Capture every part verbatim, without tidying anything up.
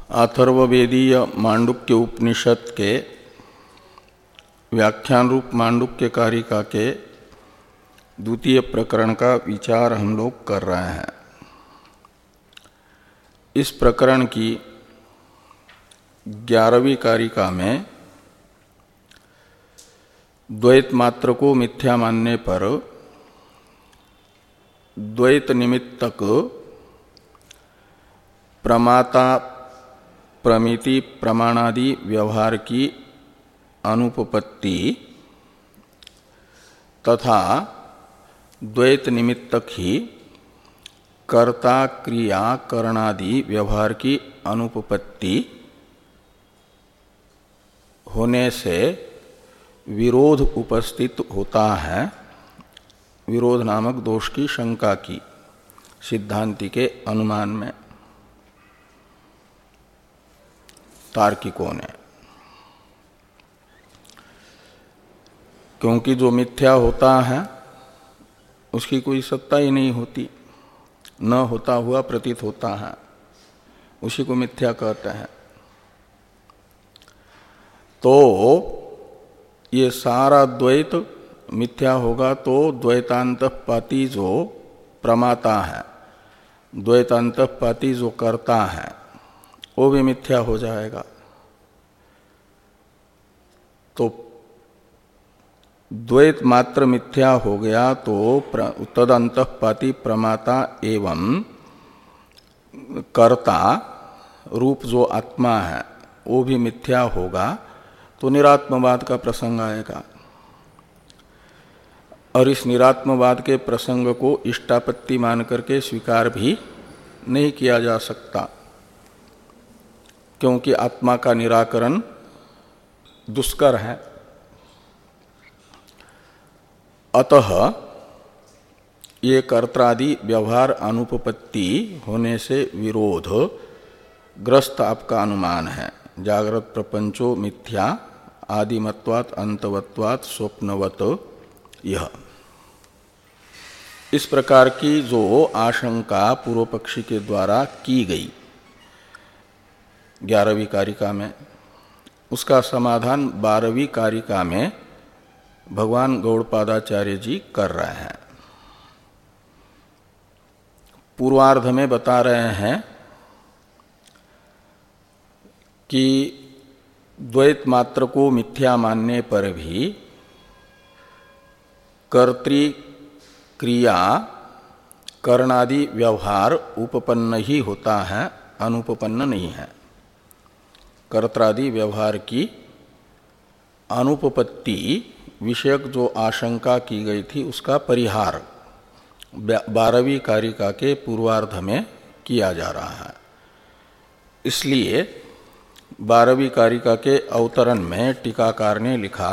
अथर्ववेदीय मांडुक्य उपनिषद के व्याख्यान रूप मांडुक्य कारिका के द्वितीय प्रकरण का विचार हम लोग कर रहे हैं। इस प्रकरण की ग्यारहवीं कारिका में द्वैत मात्र को मिथ्या मानने पर द्वैत निमित्तक प्रमाता प्रमिति प्रमाणादि व्यवहार की अनुपपत्ति तथा द्वैत निमित्तक ही कर्ता क्रिया करणादि व्यवहार की अनुपपत्ति होने से विरोध उपस्थित होता है। विरोध नामक दोष की शंका की सिद्धांति के अनुमान में तार्किकों ने, क्योंकि जो मिथ्या होता है उसकी कोई सत्ता ही नहीं होती, न होता हुआ प्रतीत होता है, उसी को मिथ्या कहते हैं। तो ये सारा द्वैत मिथ्या होगा तो द्वैतांतपाती जो प्रमाता है, द्वैतांतपाती जो कर्ता है, वो भी मिथ्या हो जाएगा। तो द्वैत मात्र मिथ्या हो गया तो तदंतपाती प्रमाता एवं कर्ता रूप जो आत्मा है वो भी मिथ्या होगा, तो निरात्मवाद का प्रसंग आएगा। और इस निरात्मवाद के प्रसंग को इष्टापत्ति मान करके स्वीकार भी नहीं किया जा सकता, क्योंकि आत्मा का निराकरण दुष्कर है। अतः ये कर्त्रादि व्यवहार अनुपपत्ति होने से विरोध ग्रस्त आपका अनुमान है। जागृत प्रपंचो मिथ्या आदिमत्वात् अंतवत्वात् स्वप्नवत, यह इस प्रकार की जो आशंका पूर्व पक्षी के द्वारा की गई ग्यारहवीं कारिका में, उसका समाधान बारहवीं कारिका में भगवान गौड़पादाचार्य जी कर रहे हैं। पूर्वार्ध में बता रहे हैं कि द्वैत मात्र को मिथ्या मानने पर भी कर्तृ क्रिया करणादि व्यवहार उपपन्न ही होता है, अनुपपन्न नहीं है। कर्त्रादि व्यवहार की अनुपपत्ति विषयक जो आशंका की गई थी उसका परिहार बारहवीं कारिका के पूर्वार्ध में किया जा रहा है। इसलिए बारहवीं कारिका के अवतरण में टीकाकार ने लिखा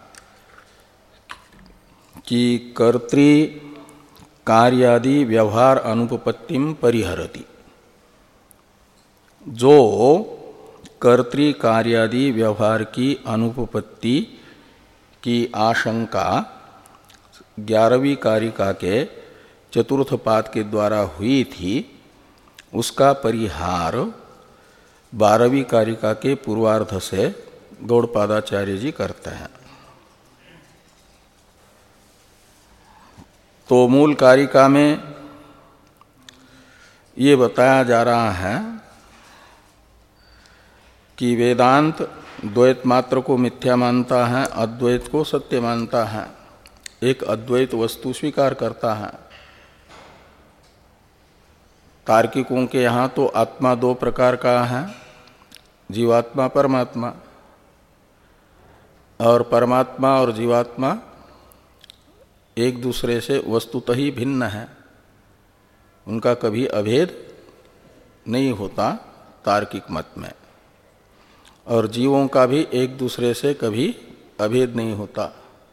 कि कर्तृ कार्यादि व्यवहार अनुपपत्तिम परिहरति। जो कर्तृ कार्यादि व्यवहार की अनुपपत्ति की आशंका ग्यारहवीं कारिका के चतुर्थ पाद के द्वारा हुई थी, उसका परिहार बारहवीं कारिका के पूर्वार्ध से गौड़पादाचार्य जी करते हैं। तो मूल कारिका में ये बताया जा रहा है कि वेदांत द्वैत मात्र को मिथ्या मानता है, अद्वैत को सत्य मानता है, एक अद्वैत वस्तु स्वीकार करता है। तार्किकों के यहाँ तो आत्मा दो प्रकार का है, जीवात्मा परमात्मा, और परमात्मा और जीवात्मा एक दूसरे से वस्तुतः ही भिन्न है, उनका कभी अभेद नहीं होता तार्किक मत में। और जीवों का भी एक दूसरे से कभी अभेद नहीं होता।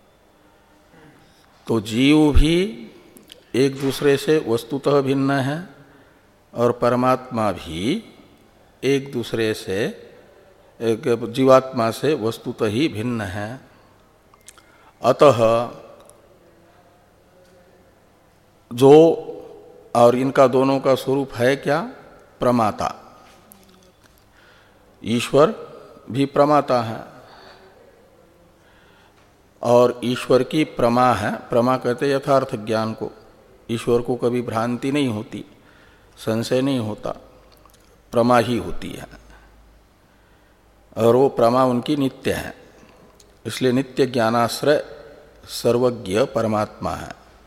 तो जीव भी एक दूसरे से वस्तुतः भिन्न है और परमात्मा भी एक दूसरे से, एक जीवात्मा से वस्तुतः ही भिन्न है। अतः जो, और इनका दोनों का स्वरूप है क्या? प्रमाता। ईश्वर भी प्रमाता है और ईश्वर की प्रमा है। प्रमा कहते यथार्थ ज्ञान को। ईश्वर को कभी भ्रांति नहीं होती, संशय नहीं होता, प्रमा ही होती है और वो प्रमा उनकी नित्य है। इसलिए नित्य ज्ञानाश्रय सर्वज्ञ परमात्मा है।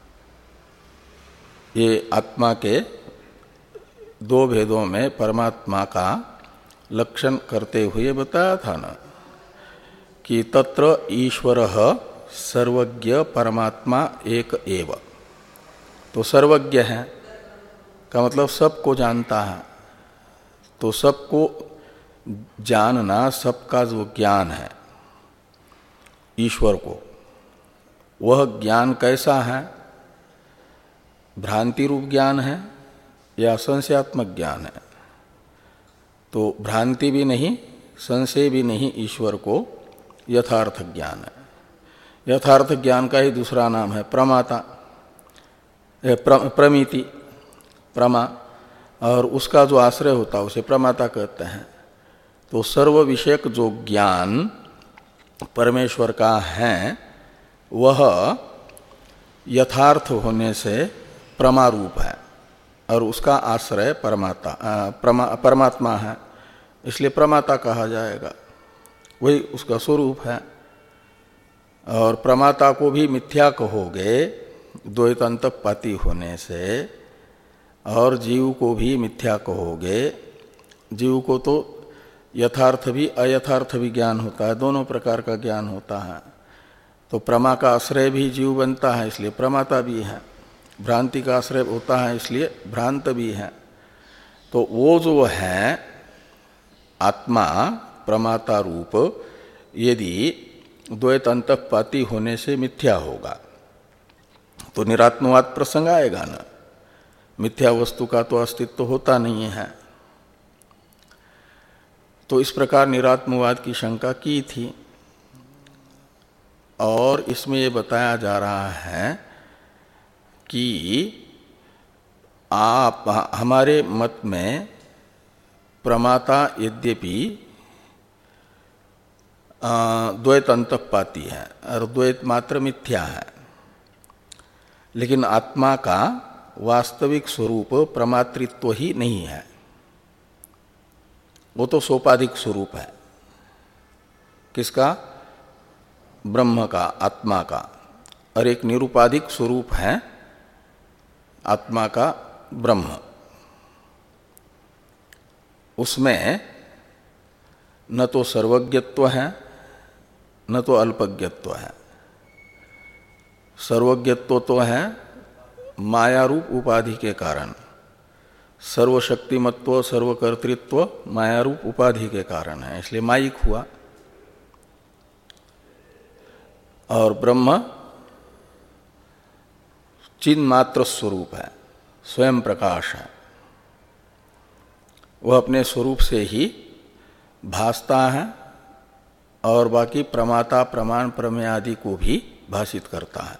ये आत्मा के दो भेदों में परमात्मा का लक्षण करते हुए बताया था ना कि तत्र ईश्वरः सर्वज्ञ परमात्मा एक एव। तो सर्वज्ञ है का मतलब सबको जानता है। तो सबको जानना, सबका जो ज्ञान है ईश्वर को, वह ज्ञान कैसा है? भ्रांति रूप ज्ञान है या संशयात्मक ज्ञान है? तो भ्रांति भी नहीं, संशय भी नहीं, ईश्वर को यथार्थ ज्ञान है। यथार्थ ज्ञान का ही दूसरा नाम है प्रमाता, प्र, प्रमिति, प्रमा, और उसका जो आश्रय होता है उसे प्रमाता कहते हैं। तो सर्व विषयक जो ज्ञान परमेश्वर का है वह यथार्थ होने से प्रमा रूप है और उसका आश्रय परमाता प्रमा, परमात्मा है, इसलिए प्रमाता कहा जाएगा। वही उसका स्वरूप है। और प्रमाता को भी मिथ्या कहोगे द्वैत अंतःपाती होने से, और जीव को भी मिथ्या कहोगे। जीव को तो यथार्थ भी अयथार्थ भी ज्ञान होता है, दोनों प्रकार का ज्ञान होता है। तो प्रमा का आश्रय भी जीव बनता है, इसलिए प्रमाता भी है। भ्रांति का आश्रय होता है, इसलिए भ्रांत भी है। तो वो जो है आत्मा प्रमाता रूप, यदि द्वैत अंतःपाती होने से मिथ्या होगा तो निरात्मवाद प्रसंग आएगा ना। मिथ्या वस्तु का तो अस्तित्व होता नहीं है। तो इस प्रकार निरात्मवाद की शंका की थी और इसमें ये बताया जा रहा है कि आप हमारे मत में प्रमाता यद्यपि द्वैत अंतःपाती है और द्वैत मात्र मिथ्या है, लेकिन आत्मा का वास्तविक स्वरूप प्रमातृत्व ही नहीं है। वो तो सोपाधिक स्वरूप है। किसका? ब्रह्म का, आत्मा का। और एक निरूपाधिक स्वरूप है आत्मा का ब्रह्म। उसमें न तो सर्वज्ञत्व है न तो अल्पज्ञत्व है। सर्वज्ञत्व तो है माया रूप उपाधि के कारण, सर्वशक्तिमत्व सर्वकर्तृत्व माया रूप उपाधि के कारण है, इसलिए मायिक हुआ। और ब्रह्म चिन्ह मात्र स्वरूप है, स्वयं प्रकाश है। वह अपने स्वरूप से ही भासता है और बाकी प्रमाता प्रमाण प्रमेय आदि को भी भाषित करता है।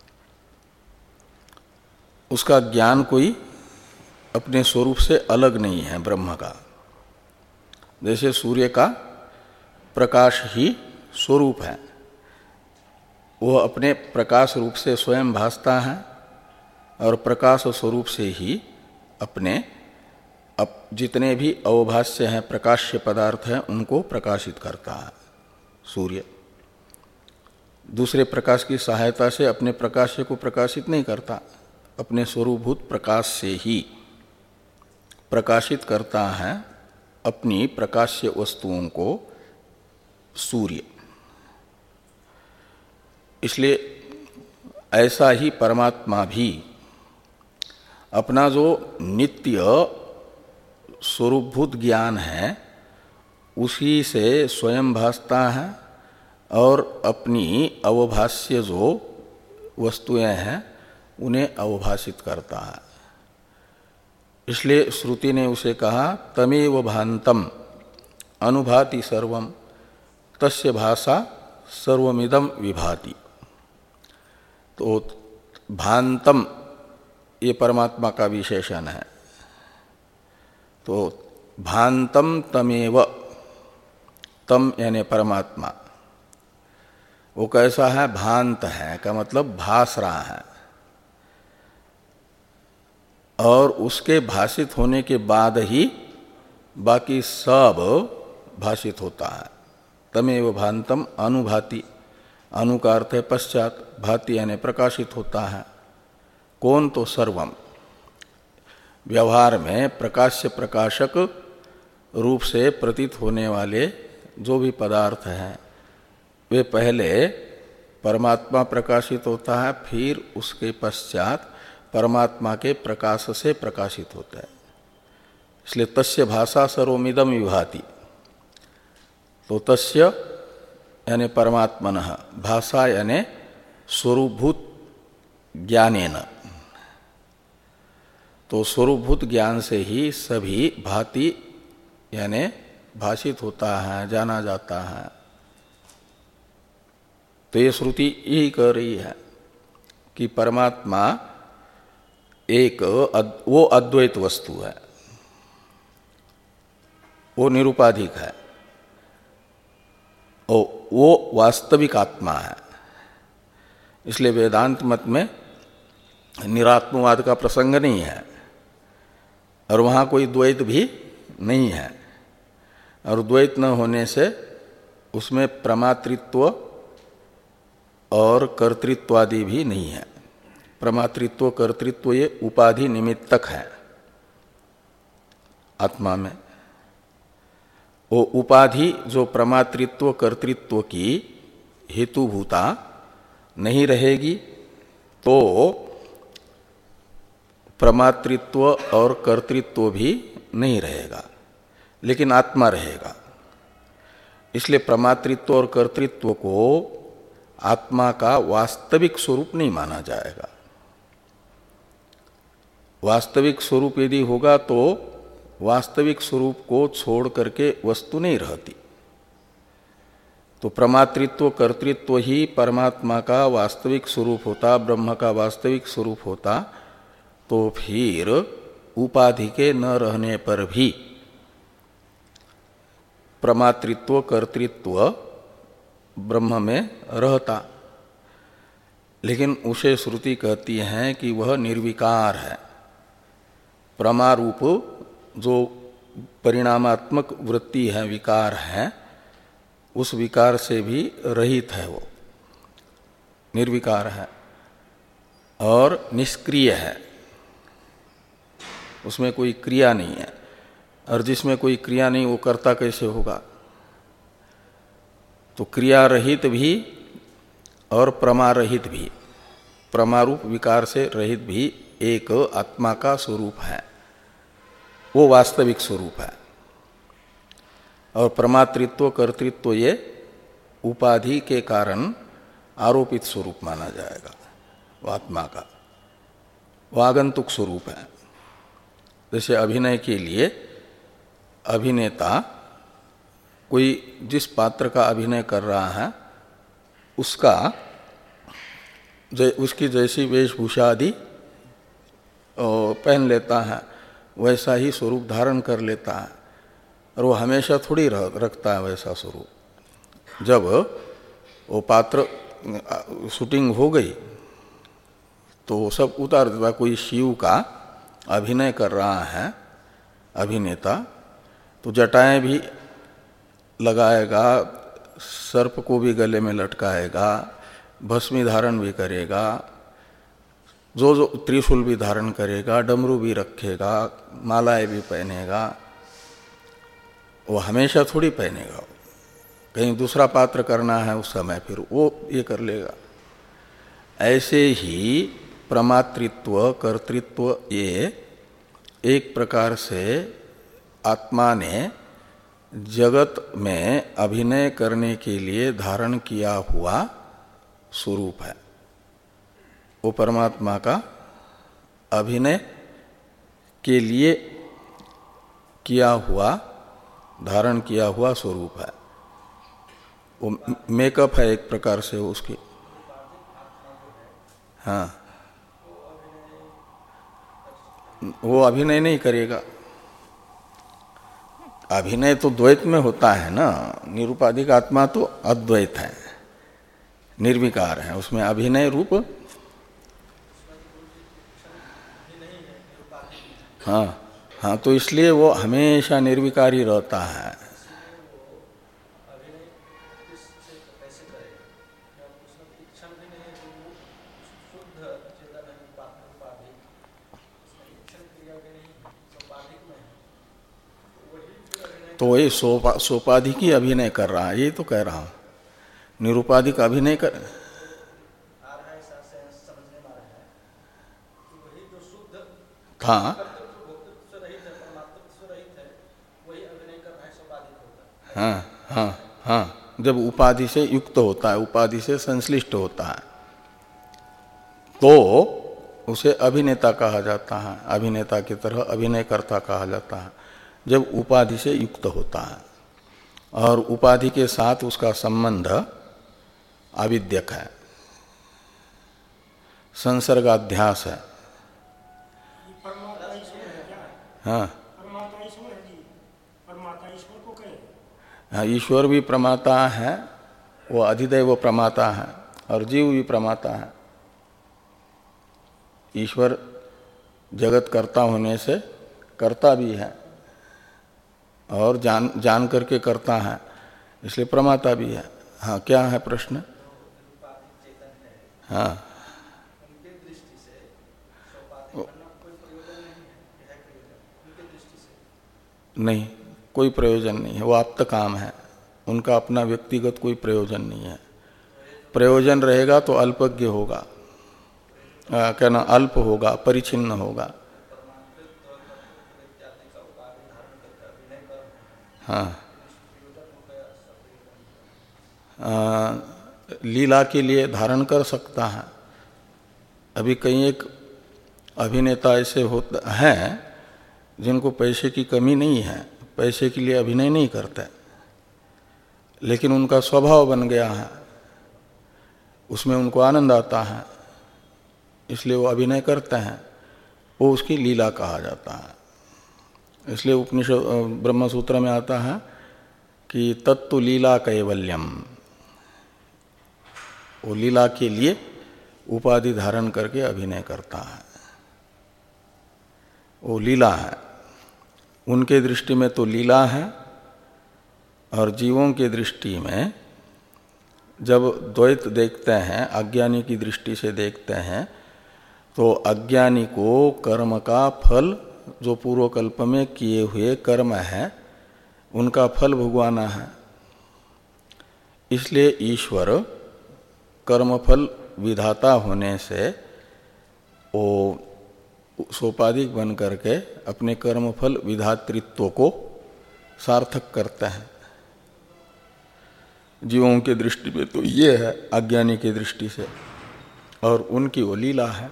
उसका ज्ञान कोई अपने स्वरूप से अलग नहीं है ब्रह्म का। जैसे सूर्य का प्रकाश ही स्वरूप है, वह अपने प्रकाश रूप से स्वयं भासता है और प्रकाश स्वरूप से ही अपने अब जितने भी अवभाष्य हैं, प्रकाश्य पदार्थ हैं, उनको प्रकाशित करता है। सूर्य दूसरे प्रकाश की सहायता से अपने प्रकाश्य को प्रकाशित नहीं करता, अपने स्वरूपभूत प्रकाश से ही प्रकाशित करता है अपनी प्रकाश्य वस्तुओं को सूर्य। इसलिए ऐसा ही परमात्मा भी अपना जो नित्य स्वरूपभूत ज्ञान है उसी से स्वयं भासता है और अपनी अवभाष्य जो वस्तुएं हैं उन्हें अवभाषित करता है। इसलिए श्रुति ने उसे कहा तमेव भान्तम अनुभाति सर्वम तस्य भाषा सर्वमिदं विभाति। तो भान्तम ये परमात्मा का विशेषण है। तो भान्तम तमेव तम यानी परमात्मा वो कैसा है? भांत है का मतलब भास रहा है, और उसके भाषित होने के बाद ही बाकी सब भाषित होता है। तमेव भांतम अनुभाति, अनु का अर्थ है पश्चात, भाति यानी प्रकाशित होता है। कौन? तो सर्वम। व्यवहार में प्रकाश्य प्रकाशक रूप से प्रतीत होने वाले जो भी पदार्थ हैं वे पहले परमात्मा प्रकाशित होता है, फिर उसके पश्चात परमात्मा के प्रकाश से प्रकाशित होता है। इसलिए तस्य भाषा सर्वमिदं विभाति। तो तस्य यानी परमात्मनः, भाषा यानी स्वरूपभूत ज्ञानेन, तो स्वरूपभूत ज्ञान से ही सभी भाति यानी भाषित होता है, जाना जाता है। तो ये श्रुति यही कह रही है कि परमात्मा एक वो अद्वैत वस्तु है, वो निरुपाधिक है, वो वास्तविक आत्मा है। इसलिए वेदांत मत में निरात्मवाद का प्रसंग नहीं है, और वहाँ कोई द्वैत भी नहीं है, और द्वैत न होने से उसमें प्रमातृत्व और कर्तृत्वादि भी नहीं है। प्रमातृत्व कर्तृत्व ये उपाधि निमित्तक है आत्मा में। वो उपाधि जो प्रमातृत्व कर्तृत्व की हेतुभूता नहीं रहेगी तो प्रमातृत्व और कर्तृत्व भी नहीं रहेगा, लेकिन आत्मा रहेगा। इसलिए प्रमातृत्व और कर्तृत्व को आत्मा का वास्तविक स्वरूप नहीं माना जाएगा। वास्तविक स्वरूप यदि होगा तो वास्तविक स्वरूप को छोड़ करके वस्तु नहीं रहती। तो प्रमातृत्व कर्तृत्व ही परमात्मा का वास्तविक स्वरूप होता, ब्रह्म का वास्तविक स्वरूप होता, तो फिर उपाधि के न रहने पर भी प्रमातृत्व कर्तृत्व ब्रह्म में रहता। लेकिन उसे श्रुति कहती है कि वह निर्विकार है। प्रमारूप जो परिणामात्मक वृत्ति है, विकार है, उस विकार से भी रहित है, वो निर्विकार है और निष्क्रिय है, उसमें कोई क्रिया नहीं है। और जिसमें कोई क्रिया नहीं वो कर्ता कैसे होगा? तो क्रिया रहित भी और प्रमा रहित भी, प्रमारूप विकार से रहित भी एक आत्मा का स्वरूप है, वो वास्तविक स्वरूप है। और प्रमातृत्व कर्तृत्व ये उपाधि के कारण आरोपित स्वरूप माना जाएगा, वो आत्मा का वो आगंतुक स्वरूप है। जैसे अभिनय के लिए अभिनेता कोई जिस पात्र का अभिनय कर रहा है उसका जै, उसकी जैसी वेशभूषा आदि पहन लेता है, वैसा ही स्वरूप धारण कर लेता है, और वो हमेशा थोड़ी रखता है वैसा स्वरूप। जब वो पात्र शूटिंग हो गई तो सब उतार देता। कोई शिव का अभिनय कर रहा है अभिनेता, तो जटाएं भी लगाएगा, सर्प को भी गले में लटकाएगा, भस्मी धारण भी करेगा, जो जो त्रिशूल भी धारण करेगा, डमरू भी रखेगा, मालाएं भी पहनेगा। वो हमेशा थोड़ी पहनेगा, कहीं दूसरा पात्र करना है उस समय फिर वो ये कर लेगा। ऐसे ही प्रमातृत्व कर्तृत्व ये एक प्रकार से आत्मा ने जगत में अभिनय करने के लिए धारण किया हुआ स्वरूप है। वो परमात्मा का अभिनय के लिए किया हुआ, धारण किया हुआ स्वरूप है। वो मेकअप है एक प्रकार से उसकी। हाँ, वो अभिनय नहीं करेगा। अभिनय तो द्वैत में होता है ना, निरुपाधिक आत्मा तो अद्वैत है, निर्विकार है, उसमें अभिनय रूप हाँ हाँ, तो इसलिए वो हमेशा निर्विकारी रहता है। तो वही सोपा सोपाधिक ही अभिनय कर रहा है, ये तो कह रहा हूं, निरुपाधिक अभिनय कर था। हाँ हाँ हाँ, जब उपाधि से युक्त होता है, उपाधि से संश्लिष्ट होता है, तो उसे अभिनेता कहा जाता है, अभिनेता की तरह अभिनयकर्ता कहा जाता है, जब उपाधि से युक्त होता है और उपाधि के साथ उसका संबंध आविद्यक है, संसर्गाध्यास है। हाँ हाँ, ईश्वर भी प्रमाता है, वो अधिदैव प्रमाता है, और जीव भी प्रमाता है। ईश्वर जगत कर्ता होने से कर्ता भी है और जान जान करके करता है, इसलिए प्रमाता भी है। हाँ, क्या है प्रश्न? हाँ, नहीं, कोई प्रयोजन नहीं है, वो आप्त काम है, उनका अपना व्यक्तिगत कोई प्रयोजन नहीं है। प्रयोजन रहेगा तो अल्पज्ञ होगा, क्या ना, अल्प होगा, परिचिन्न होगा। हाँ, आ, लीला के लिए धारण कर सकता है। अभी कई एक अभिनेता ऐसे होते हैं जिनको पैसे की कमी नहीं है, पैसे के लिए अभिनय नहीं करते, लेकिन उनका स्वभाव बन गया है, उसमें उनको आनंद आता है, इसलिए वो अभिनय करते हैं, वो उसकी लीला कहा जाता है। इसलिए उपनिषद ब्रह्मसूत्र में आता है कि तत्तु लीला कैवल्यम, वो लीला के लिए उपाधि धारण करके अभिनय करता है, वो लीला है। उनके दृष्टि में तो लीला है, और जीवों के दृष्टि में जब द्वैत देखते हैं, अज्ञानी की दृष्टि से देखते हैं, तो अज्ञानी को कर्म का फल, जो पूर्व कल्प में किए हुए कर्म है, उनका फल भुगवाना है। इसलिए ईश्वर कर्मफल विधाता होने से वो सोपाधिक बन करके अपने कर्मफल विधातृत्व को सार्थक करता है। जीवों के दृष्टि में तो ये है, अज्ञानी की दृष्टि से, और उनकी वो लीला है।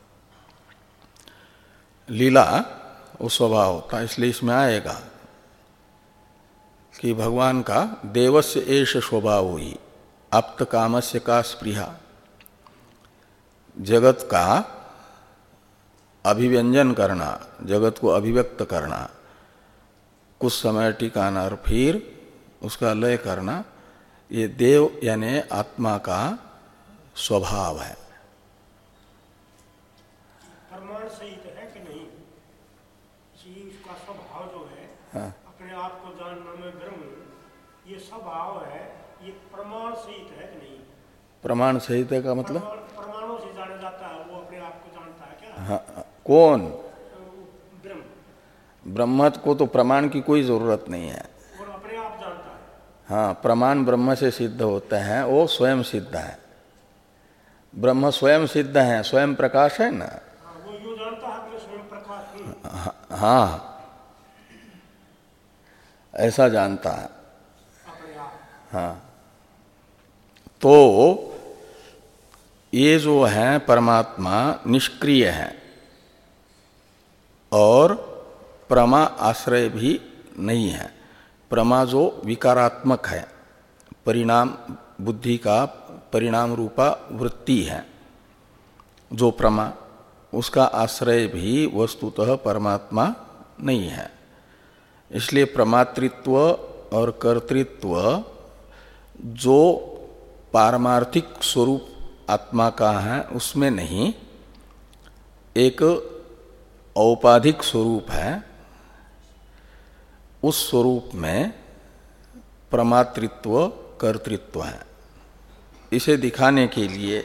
लीला वो स्वभाव होता है, इसलिए इसमें आएगा कि भगवान का देवस्य एष स्वभाव हुई आप्त कामस्य का स्पृहा, जगत का अभिव्यंजन करना, जगत को अभिव्यक्त करना, कुछ समय टिकाना और फिर उसका लय करना, ये देव यानी आत्मा का स्वभाव है। प्रमाण सहित है कि नहीं? उसका स्वभाव जो है, हाँ, अपने आप को जानना में ब्रह्म, ये स्वभाव है, ये प्रमाण सहित है कि नहीं? प्रमाण सहित है का मतलब? प्रमाणों से जाना जाता है, वो अपने आप को जानता है क्या? हाँ, कौन? ब्रह्म। ब्रह्म को तो प्रमाण की कोई जरूरत नहीं है, वो अपने आप जानता है। हाँ, प्रमाण ब्रह्म से सिद्ध होते हैं, वो स्वयं सिद्ध है। ब्रह्म स्वयं सिद्ध है, स्वयं प्रकाश है ना। हाँ, वो यूँ जानता है कि स्वयं प्रकाश ही। हाँ, ऐसा जानता है। हाँ, तो ये जो है परमात्मा निष्क्रिय है और प्रमा आश्रय भी नहीं है। प्रमा जो विकारात्मक है, परिणाम, बुद्धि का परिणाम रूपा वृत्ति है, जो प्रमा, उसका आश्रय भी वस्तुतः परमात्मा नहीं है। इसलिए प्रमातृत्व और कर्तृत्व जो पारमार्थिक स्वरूप आत्मा का है उसमें नहीं, एक औपाधिक स्वरूप है, उस स्वरूप में प्रमातृत्व कर्तृत्व है। इसे दिखाने के लिए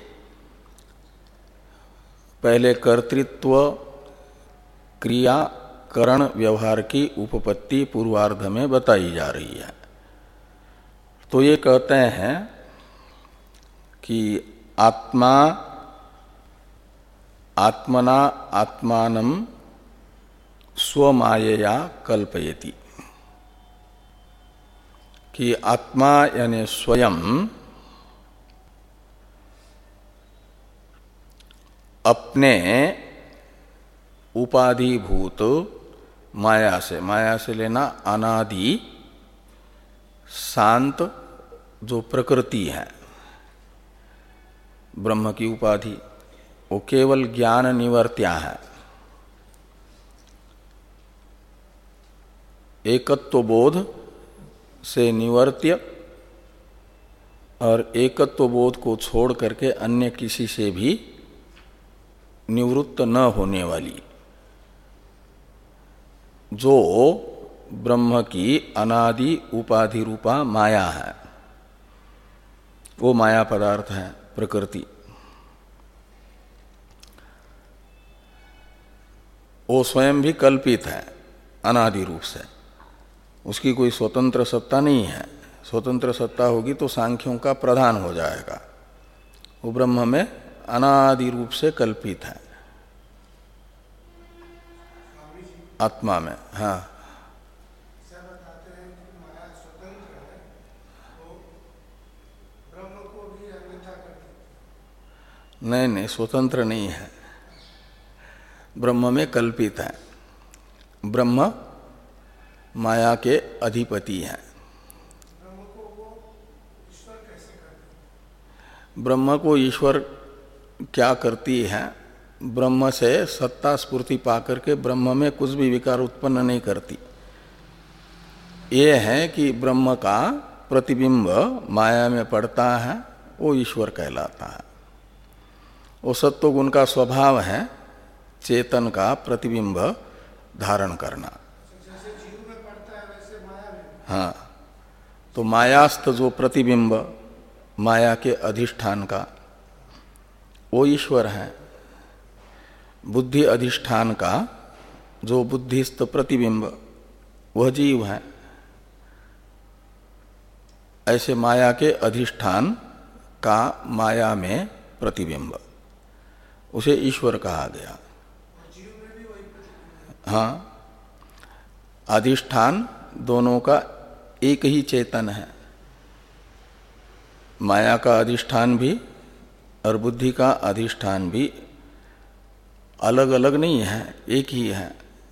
पहले कर्तृत्व क्रिया करण व्यवहार की उपपत्ति पूर्वार्ध में बताई जा रही है। तो ये कहते हैं कि आत्मा आत्मना आत्मानं स्वमायया कल्पयति, कि आत्मा यानी स्वयं अपने उपाधिभूत माया से, माया से लेना अनादि शांत जो प्रकृति है ब्रह्म की उपाधि, वो केवल ज्ञान निवर्त्या है। एकत्व बोध से निवर्त्य और एकत्व बोध को छोड़ करके अन्य किसी से भी निवृत्त न होने वाली जो ब्रह्म की अनादि उपाधि रूपा माया है, वो माया पदार्थ है प्रकृति। वो स्वयं भी कल्पित है अनादि रूप से, उसकी कोई स्वतंत्र सत्ता नहीं है। स्वतंत्र सत्ता होगी तो सांख्यों का प्रधान हो जाएगा। वो ब्रह्म में अनादि रूप से कल्पित है आत्मा में। हाँ, नहीं नहीं, स्वतंत्र नहीं है, ब्रह्म में कल्पित है। ब्रह्म माया के अधिपति हैं। ब्रह्म को ईश्वर क्या करती है? ब्रह्म से सत्ता स्फूर्ति पाकर के ब्रह्म में कुछ भी विकार उत्पन्न नहीं करती। ये है कि ब्रह्म का प्रतिबिंब माया में पड़ता है, वो ईश्वर कहलाता है। वो सत्व गुण का स्वभाव है चेतन का प्रतिबिंब धारण करना। हाँ, तो मायास्थ जो प्रतिबिंब माया के अधिष्ठान का, वो ईश्वर है। बुद्धि अधिष्ठान का जो बुद्धिस्थ प्रतिबिंब, वह जीव है। ऐसे माया के अधिष्ठान का माया में प्रतिबिंब, उसे ईश्वर कहा गया। हाँ, अधिष्ठान दोनों का एक ही चेतन है। माया का अधिष्ठान भी और बुद्धि का अधिष्ठान भी अलग अलग नहीं है, एक ही है।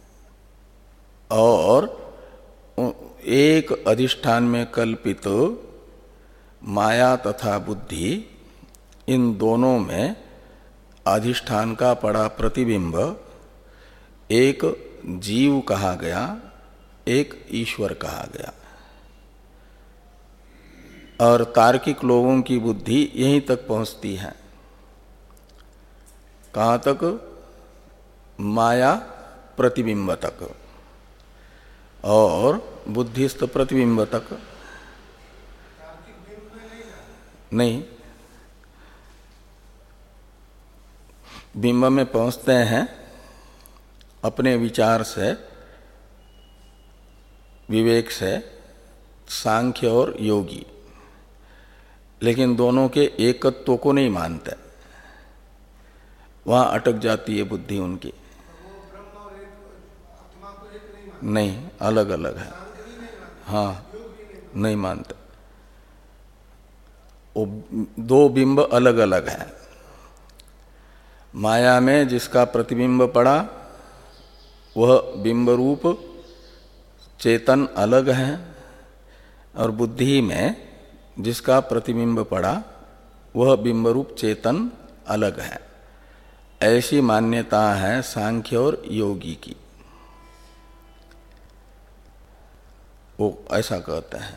और एक अधिष्ठान में कल्पित माया तथा बुद्धि, इन दोनों में अधिष्ठान का पड़ा प्रतिबिंब एक जीव कहा गया, एक ईश्वर कहा गया। और तार्किक लोगों की बुद्धि यहीं तक पहुंचती है। कहाँ तक? माया प्रतिबिंब तक और बुद्धिस्थ प्रतिबिंब तक नहीं। बिंब में पहुंचते हैं अपने विचार से, विवेक से, सांख्य और योगी, लेकिन दोनों के एकत्व को नहीं मानते। वहां अटक जाती है बुद्धि उनकी। नहीं, अलग अलग है। हाँ, नहीं मानते। वो दो बिंब अलग अलग है। माया में जिसका प्रतिबिंब पड़ा वह बिंब रूप चेतन अलग है, और बुद्धि में जिसका प्रतिबिंब पड़ा वह बिंब रूप चेतन अलग है। ऐसी मान्यता है सांख्य और योगी की। वो ऐसा कहते हैं।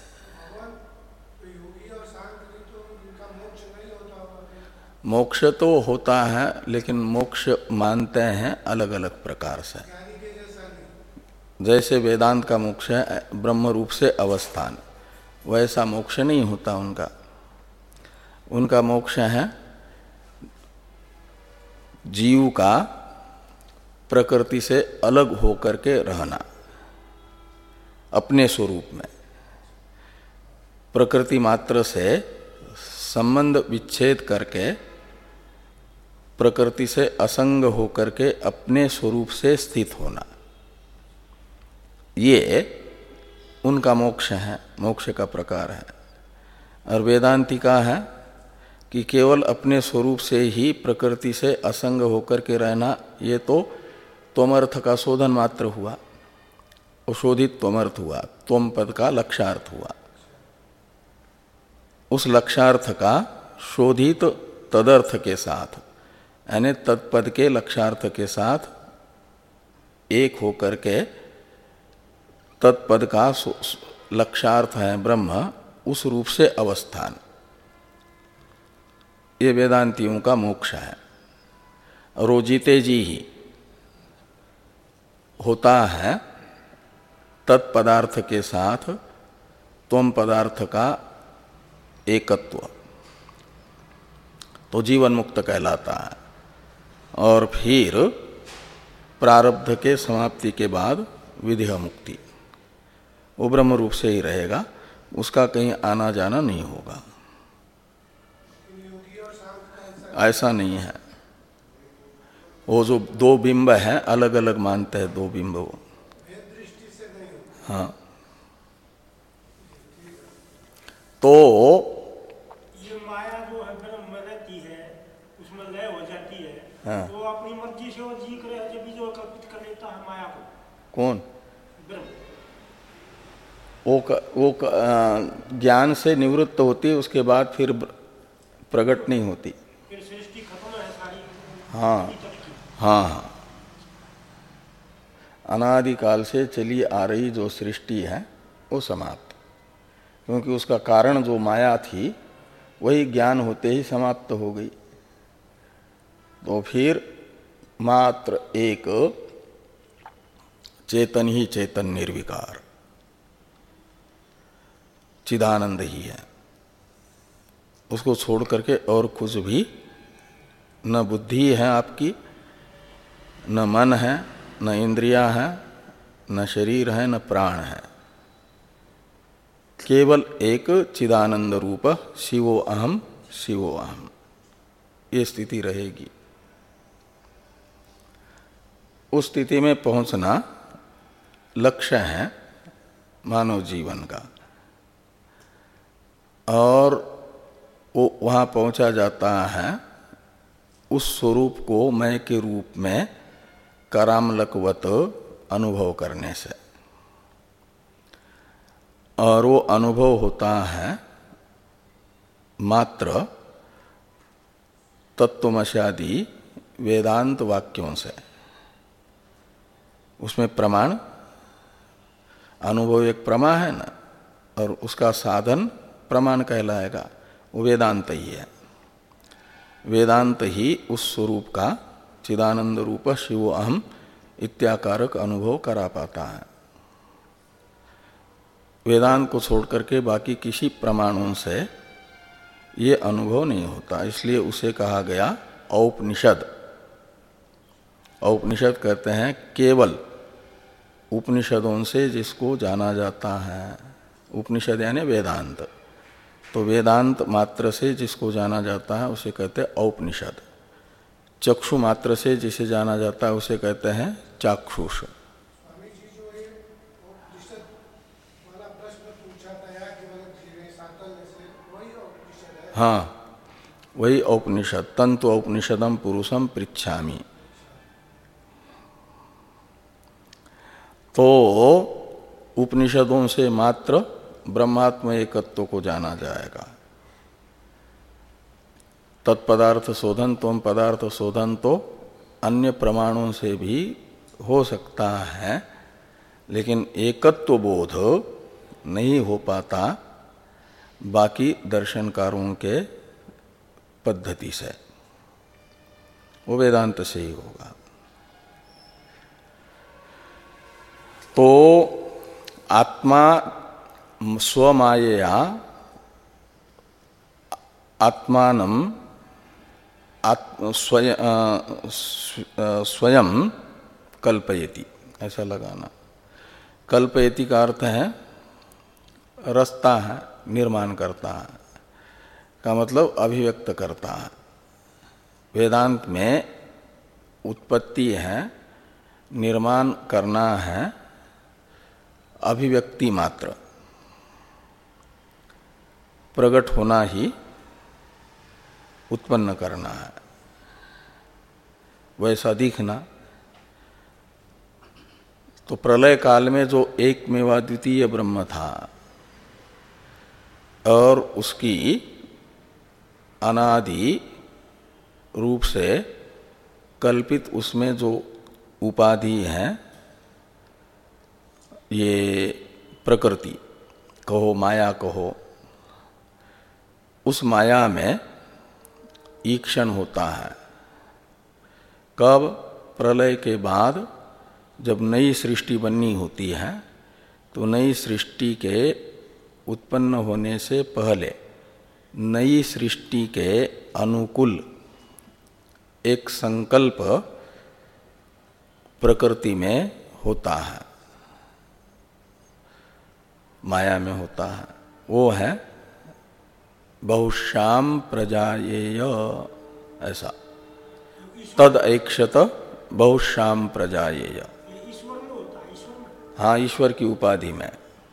मोक्ष तो होता है, लेकिन मोक्ष मानते हैं अलग अलग प्रकार से। जैसे वेदांत का मोक्ष है ब्रह्म रूप से अवस्थान, वैसा मोक्ष नहीं होता उनका। उनका मोक्ष है जीव का प्रकृति से अलग होकर के रहना, अपने स्वरूप में प्रकृति मात्र से संबंध विच्छेद करके प्रकृति से असंग होकर के अपने स्वरूप से स्थित होना, ये उनका मोक्ष है, मोक्ष का प्रकार है। और वेदांती का है कि केवल अपने स्वरूप से ही प्रकृति से असंग होकर के रहना, ये तो त्वमर्थ का शोधन मात्र हुआ, शोधित त्वमर्थ हुआ, त्वम पद का लक्ष्यार्थ हुआ। उस लक्ष्यार्थ का शोधित तदर्थ के साथ, यानी तत्पद के लक्ष्यार्थ के साथ एक होकर के तत्पद का लक्ष्यार्थ है ब्रह्म, उस रूप से अवस्थान, ये वेदांतियों का मोक्ष है। और वो जीते जी ही होता है तत्पदार्थ के साथ त्वम पदार्थ का एकत्व, तो जीवन मुक्त कहलाता है। और फिर प्रारब्ध के समाप्ति के बाद विदेह मुक्ति, वो ब्रह्म रूप से ही रहेगा, उसका कहीं आना जाना नहीं होगा। ऐसा नहीं है, वो जो दो बिंब है अलग अलग मानते हैं, दो बिंब वो। हाँ, तो ये माया जो है ब्रह्म में रहती है, उसमें लय हो जाती है। हाँ। तो अपनी मर्जी से वो जी करे जो बीजों कल्पित कर लेता है माया को। कौन? ब्रह्म। वो क, वो क, ज्ञान से निवृत्त होती है, उसके बाद फिर प्रकट नहीं होती। फिर सृष्टि खत्म है सारी। हाँ हाँ हाँ, अनादिकाल से चली आ रही जो सृष्टि है वो समाप्त, क्योंकि उसका कारण जो माया थी वही ज्ञान होते ही समाप्त हो गई। तो फिर मात्र एक चेतन ही चेतन निर्विकार चिदानंद ही है, उसको छोड़ करके और कुछ भी न बुद्धि है आपकी, न मन है, न इंद्रियां है, न शरीर है, न प्राण है, केवल एक चिदानंद रूप शिवो अहम शिवो अहम, ये स्थिति रहेगी। उस स्थिति में पहुंचना लक्ष्य है मानव जीवन का, और वो वहाँ पहुंचा जाता है उस स्वरूप को मैं के रूप में करामलकवत अनुभव करने से। और वो अनुभव होता है मात्र तत्वमशादि वेदांत वाक्यों से। उसमें प्रमाण, अनुभव एक प्रमा है ना, और उसका साधन प्रमाण कहलाएगा, वो वेदांत ही है। वेदांत ही उस स्वरूप का चिदानंद रूप शिवो अहम इत्याकारक अनुभव करा पाता है। वेदांत को छोड़ करके बाकी किसी प्रमाणों से ये अनुभव नहीं होता, इसलिए उसे कहा गया औपनिषद। औपनिषद कहते हैं केवल उपनिषदों से जिसको जाना जाता है। उपनिषद यानी वेदांत, तो वेदांत मात्र से जिसको जाना जाता है उसे कहते हैं औपनिषद। चक्षु मात्र से जिसे जाना जाता है उसे कहते हैं चाक्षुष। हाँ, वही औपनिषद, तंतु औपनिषदम पुरुषम पृच्छामि। तो उपनिषदों से मात्र ब्रह्मात्म एकत्व को जाना जाएगा। तत्पदार्थ शोधन त्वम पदार्थ शोधन तो अन्य प्रमाणों से भी हो सकता है, लेकिन एकत्व बोध नहीं हो पाता बाकी दर्शनकारों के पद्धति से, वो वेदांत से ही होगा। तो आत्मा स्वमायया आत्मानं आत्म स्वयं स्वयं कल्पयति, ऐसा लगाना। कल्पयति का अर्थ है रचता है, निर्माण करता है, का मतलब अभिव्यक्त करता है। वेदांत में उत्पत्ति है, निर्माण करना है, अभिव्यक्ति मात्र, प्रकट होना ही उत्पन्न करना है, वैसा दिखना। तो प्रलय काल में जो एकमेवा द्वितीय ब्रह्म था और उसकी अनादि रूप से कल्पित उसमें जो उपाधि है, ये प्रकृति कहो माया कहो, उस माया में ईक्षण होता है। कब? प्रलय के बाद जब नई सृष्टि बननी होती है, तो नई सृष्टि के उत्पन्न होने से पहले नई सृष्टि के अनुकूल एक संकल्प प्रकृति में होता है, माया में होता है। वो है बहुश्याम प्रजायेय, ऐसा तद ऐक्षत बहुश्याम प्रजायेय। ईश्वर में होता है, ईश्वर में। हाँ, ईश्वर की उपाधि में।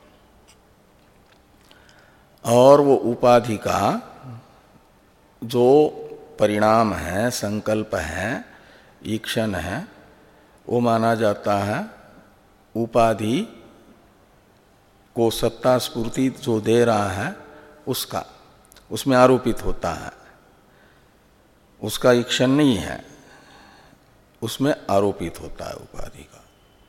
और वो उपाधि का जो परिणाम है, संकल्प है, ईक्षण है, वो माना जाता है उपाधि को सत्ता स्फूर्ति जो दे रहा है उसका, उसमें आरोपित होता है। उसका ईक्षण नहीं है, उसमें आरोपित होता है उपाधि का।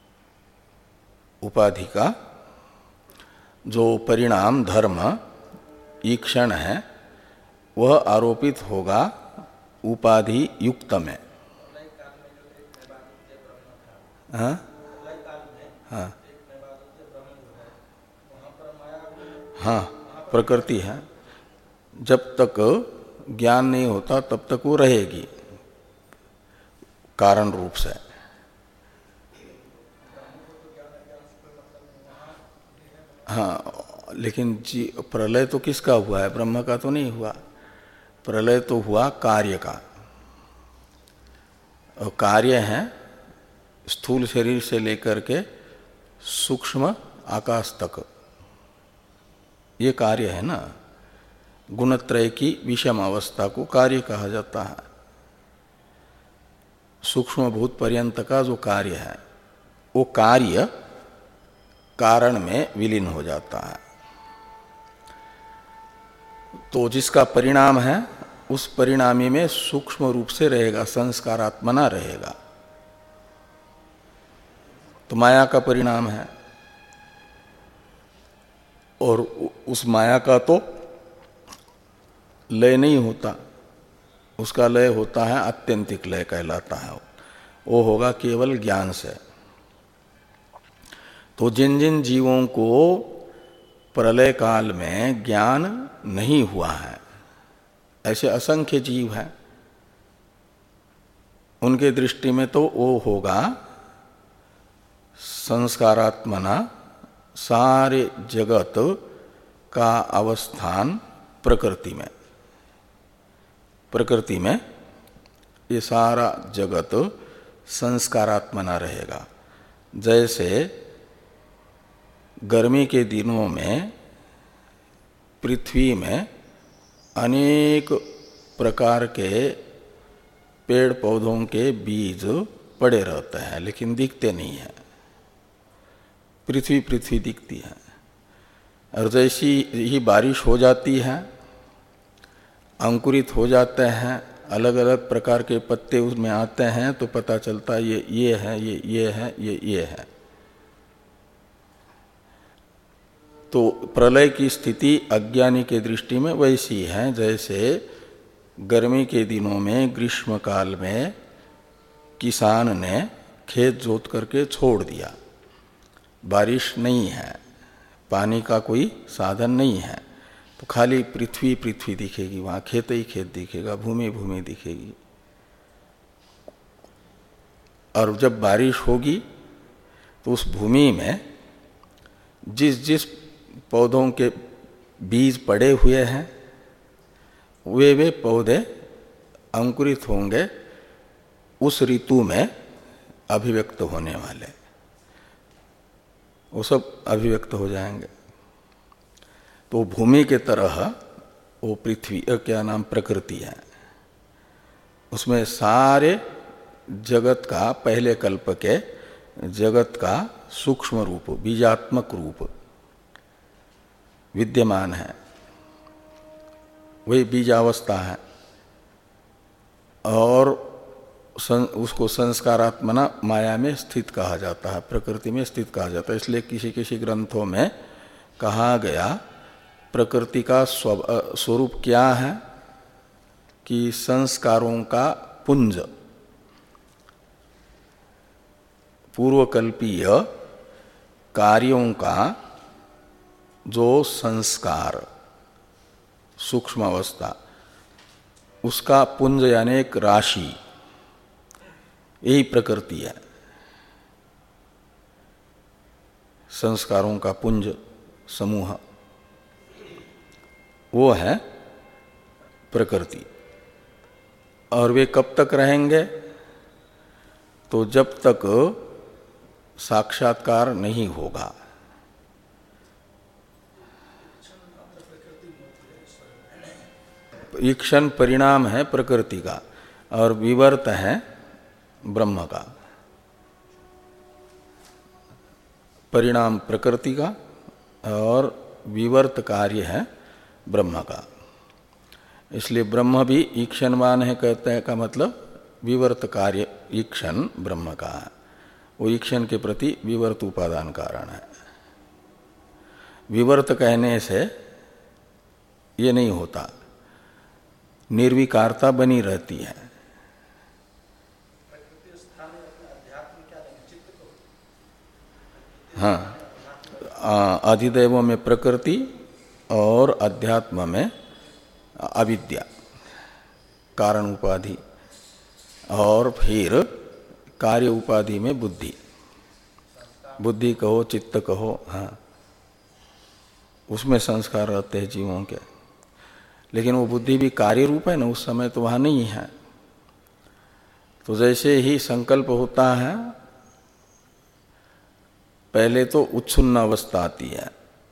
उपाधि का जो परिणाम धर्म ईक्षण है, वह आरोपित होगा उपाधि युक्त में। हाँ हाँ हाँ, प्रकृति है। जब तक ज्ञान नहीं होता तब तक वो रहेगी कारण रूप से। हाँ, लेकिन जी प्रलय तो किसका हुआ है? ब्रह्म का तो नहीं हुआ। प्रलय तो हुआ कार्य का, और कार्य है स्थूल शरीर से लेकर के सूक्ष्म आकाश तक, ये कार्य है ना। गुणत्रय की विषम अवस्था को कार्य कहा जाता है। सूक्ष्म भूत पर्यंत का जो कार्य है, वो कार्य कारण में विलीन हो जाता है। तो जिसका परिणाम है, उस परिणामी में सूक्ष्म रूप से रहेगा, संस्कारात्मना रहेगा। तो माया का परिणाम है, और उस माया का तो लय नहीं होता, उसका लय होता है आत्यंतिक लय कहलाता है। वो होगा केवल ज्ञान से। तो जिन जिन जीवों को प्रलय काल में ज्ञान नहीं हुआ है, ऐसे असंख्य जीव हैं, उनके दृष्टि में तो वो होगा संस्कारात्मना सारे जगत का अवस्थान प्रकृति में। प्रकृति में ये सारा जगत संस्कारात्मना रहेगा। जैसे गर्मी के दिनों में पृथ्वी में अनेक प्रकार के पेड़ पौधों के बीज पड़े रहते हैं, लेकिन दिखते नहीं हैं। पृथ्वी पृथ्वी दिखती है। और जैसी ही बारिश हो जाती है, अंकुरित हो जाते हैं, अलग अलग प्रकार के पत्ते उसमें आते हैं, तो पता चलता है ये ये है, ये ये है, ये ये है। तो प्रलय की स्थिति अज्ञानी के दृष्टि में वैसी है जैसे गर्मी के दिनों में ग्रीष्म काल में किसान ने खेत जोत करके छोड़ दिया, बारिश नहीं है, पानी का कोई साधन नहीं है, तो खाली पृथ्वी पृथ्वी दिखेगी, वहाँ खेत ही खेत दिखेगा, भूमि भूमि दिखेगी। और जब बारिश होगी तो उस भूमि में जिस जिस पौधों के बीज पड़े हुए हैं वे वे पौधे अंकुरित होंगे उस ऋतु में अभिव्यक्त होने वाले, वो सब अभिव्यक्त हो जाएंगे। तो भूमि के तरह वो पृथ्वी क्या नाम प्रकृति है, उसमें सारे जगत का पहले कल्प के जगत का सूक्ष्म रूप बीजात्मक रूप विद्यमान है, वही बीजावस्था है। और सं, उसको संस्कारात्मना माया में स्थित कहा जाता है, प्रकृति में स्थित कहा जाता है। इसलिए किसी किसी ग्रंथों में कहा गया प्रकृति का स्वरूप क्या है कि संस्कारों का पुंज, पूर्वकल्पीय कार्यों का जो संस्कार सूक्ष्म अवस्था उसका पुंज यानी एक राशि, यही प्रकृति है। संस्कारों का पुंज समूह वो है प्रकृति। और वे कब तक रहेंगे? तो जब तक साक्षात्कार नहीं होगा। ईक्षण परिणाम है प्रकृति का और विवर्त है ब्रह्म का। परिणाम प्रकृति का और विवर्त कार्य है ब्रह्म का। इसलिए ब्रह्म भी ईक्षणवान है कहते हैं का मतलब विवर्त कार्य ईक्षण ब्रह्म का है, वो ईक्षण के प्रति विवर्त उपादान कारण है। विवर्त कहने से ये नहीं होता, निर्विकारता बनी रहती है। हाँ, अधिदैव में प्रकृति और अध्यात्म में अविद्या कारण उपाधि, और फिर कार्य उपाधि में बुद्धि, बुद्धि कहो चित्त कहो, हाँ उसमें संस्कार रहते हैं जीवों के। लेकिन वो बुद्धि भी कार्य रूप है ना, उस समय तो वहाँ नहीं है। तो जैसे ही संकल्प होता है पहले तो उच्छुन्न अवस्था आती है,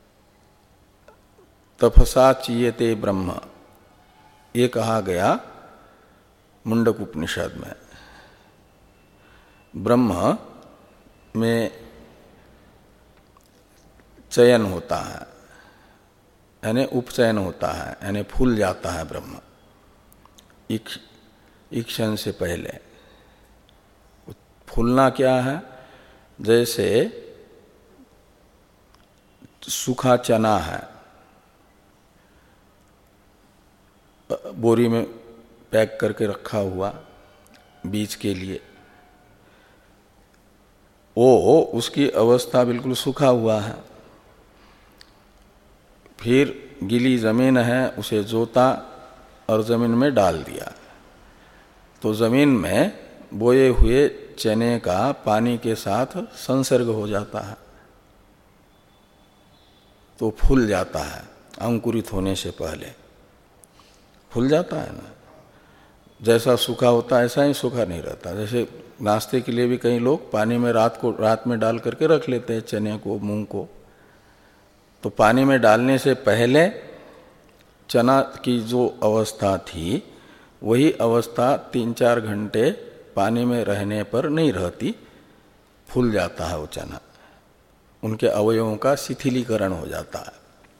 तपसा चीयते ब्रह्म, ये कहा गया मुंडक उपनिषद में। ब्रह्म में चयन होता है यानी उपचयन होता है, यानी फूल जाता है ब्रह्म ईक्षण से पहले। फूलना क्या है? जैसे सूखा चना है, बोरी में पैक करके रखा हुआ बीज के लिए, वो उसकी अवस्था बिल्कुल सूखा हुआ है। फिर गीली जमीन है, उसे जोता और जमीन में डाल दिया, तो जमीन में बोए हुए चने का पानी के साथ संसर्ग हो जाता है, तो फूल जाता है। अंकुरित होने से पहले फूल जाता है ना। जैसा सूखा होता है ऐसा ही सूखा नहीं रहता। जैसे नाश्ते के लिए भी कई लोग पानी में रात को रात में डाल करके रख लेते हैं चने को, मूंग को। तो पानी में डालने से पहले चना की जो अवस्था थी वही अवस्था तीन चार घंटे पानी में रहने पर नहीं रहती, फूल जाता है वो चना, उनके अवयवों का शिथिलीकरण हो जाता है।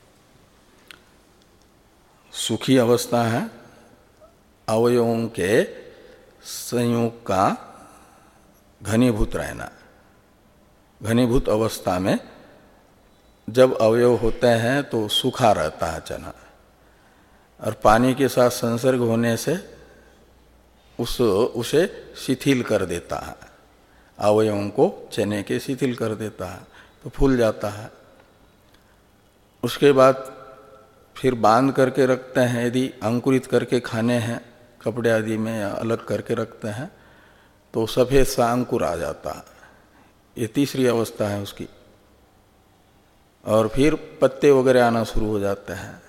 सूखी अवस्था है, अवयवों के संयोग का घनीभूत रहना। घनीभूत अवस्था में जब अवयव होते हैं तो सूखा रहता है चना, और पानी के साथ संसर्ग होने से उस उसे शिथिल कर देता है, अवयवों को चने के शिथिल कर देता है, तो फूल जाता है। उसके बाद फिर बांध करके रखते हैं, यदि अंकुरित करके खाने हैं कपड़े आदि में या अलग करके रखते हैं तो सफ़ेद सा अंकुर आ जाता है। ये तीसरी अवस्था है उसकी। और फिर पत्ते वगैरह आना शुरू हो जाते हैं।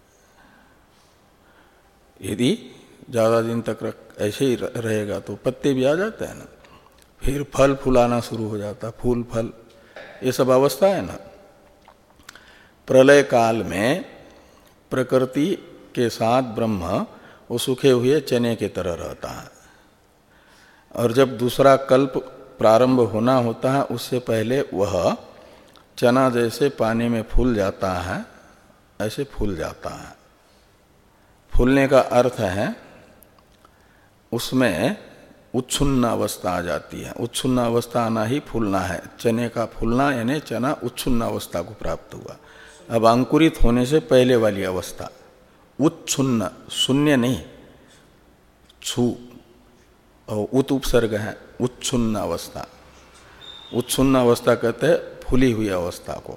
यदि ज़्यादा दिन तक रख ऐसे ही रहेगा तो पत्ते भी आ जाते हैं ना। फिर फल फुलाना शुरू हो जाता, फूल फल, ये सब अवस्था है ना। प्रलय काल में प्रकृति के साथ ब्रह्म वो सूखे हुए चने के तरह रहता है, और जब दूसरा कल्प प्रारंभ होना होता है उससे पहले वह चना जैसे पानी में फूल जाता है, ऐसे फूल जाता है। फूलने का अर्थ है उसमें उच्छुन्न अवस्था आ जाती है। उच्छुन्न अवस्था आना ही फूलना है। चने का फूलना यानी चना उच्छुन्न अवस्था को प्राप्त हुआ। अब अंकुरित होने से पहले वाली अवस्था उच्छुन्न, शून्य नहीं, छु और उत उपसर्ग है, उच्छुन्न अवस्था। उच्छुन्न अवस्था कहते हैं फूली हुई अवस्था को।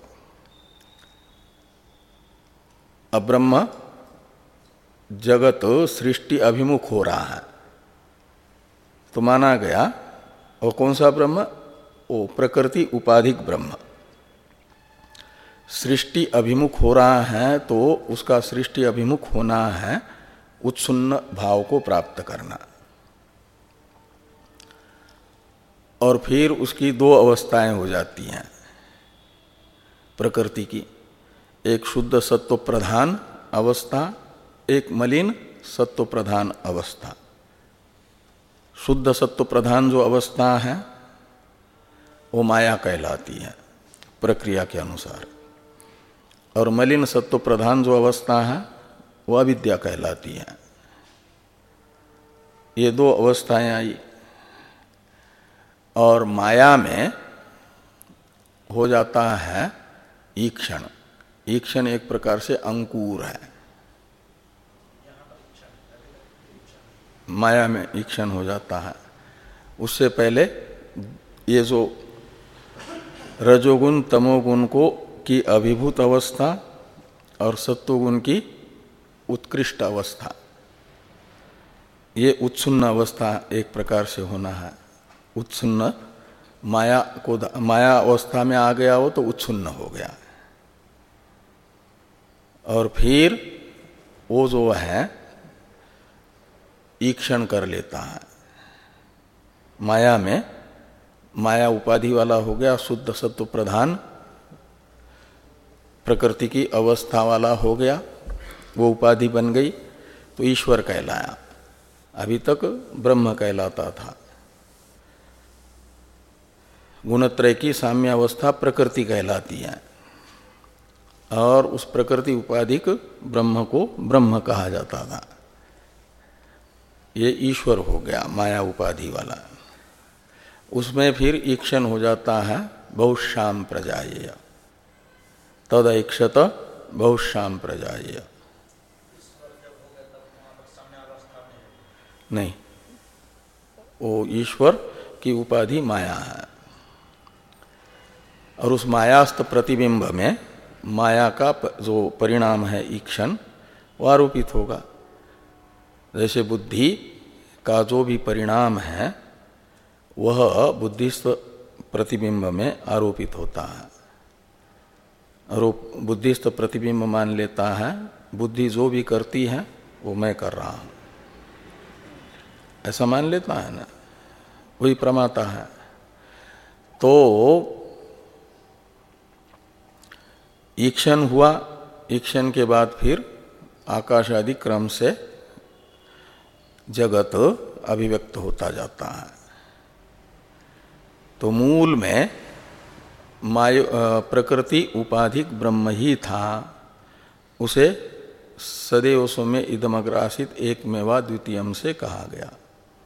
अब ब्रह्म जगत सृष्टि अभिमुख हो रहा है तो माना गया, और कौन सा ब्रह्म? वो प्रकृति उपाधिक ब्रह्म। सृष्टि अभिमुख हो रहा है तो उसका सृष्टि अभिमुख होना है उत्सुन्न भाव को प्राप्त करना। और फिर उसकी दो अवस्थाएं हो जाती हैं प्रकृति की, एक शुद्ध सत्व प्रधान अवस्था, एक मलिन सत्व प्रधान अवस्था। शुद्ध सत्व प्रधान जो अवस्था है वो माया कहलाती है प्रक्रिया के अनुसार, और मलिन सत्व प्रधान जो अवस्था है वह अविद्या कहलाती है। ये दो अवस्थाएं आई, और माया में हो जाता है ईक्षण। ईक्षण एक प्रकार से अंकुर है। माया में ईक्षण हो जाता है। उससे पहले ये जो रजोगुण तमोगुण को की अभिभूत अवस्था और सत्वगुण की उत्कृष्ट अवस्था, ये उत्सुन्न अवस्था एक प्रकार से होना है। उत्सुन्न माया को, माया अवस्था में आ गया हो तो उत्सुन्न हो गया, और फिर वो जो है ईक्षण कर लेता है। माया में माया उपाधि वाला हो गया, शुद्ध सत्व प्रधान प्रकृति की अवस्था वाला हो गया, वो उपाधि बन गई तो ईश्वर कहलाया। अभी तक ब्रह्म कहलाता था। गुणत्रय की साम्य अवस्था प्रकृति कहलाती है, और उस प्रकृति उपाधिक ब्रह्म को ब्रह्म कहा जाता था। ये ईश्वर हो गया माया उपाधि वाला। उसमें फिर ईक्षण हो जाता है बहुश्याम प्रजायेय, तद ऐक्षत बहुश्याम प्रजायेय। नहीं, वो ईश्वर की उपाधि माया है, और उस मायास्त प्रतिबिंब में माया का जो परिणाम है ईक्षण, वो आरोपित होगा। जैसे बुद्धि का जो भी परिणाम है वह बुद्धिस्थ प्रतिबिंब में आरोपित होता है, और वो बुद्धिस्थ प्रतिबिंब मान लेता है बुद्धि जो भी करती है वो मैं कर रहा हूं, ऐसा मान लेता है ना, वही प्रमाता है। तो ईक्षण हुआ, ईक्षण के बाद फिर आकाश आदि क्रम से जगत अभिव्यक्त होता जाता है। तो मूल में माय प्रकृति उपाधिक ब्रह्म ही था, उसे सदैव सौम्य इदमग्रासित एक मेवा द्वितीयम से कहा गया,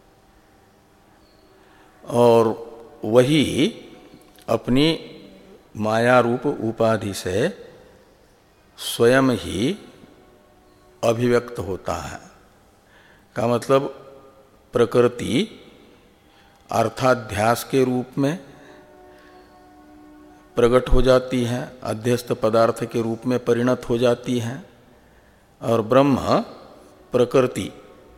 और वही अपनी माया रूप उपाधि से स्वयं ही अभिव्यक्त होता है। का मतलब प्रकृति अर्थाध्यास के रूप में प्रकट हो जाती है, अध्यस्त पदार्थ के रूप में परिणत हो जाती है, और ब्रह्म प्रकृति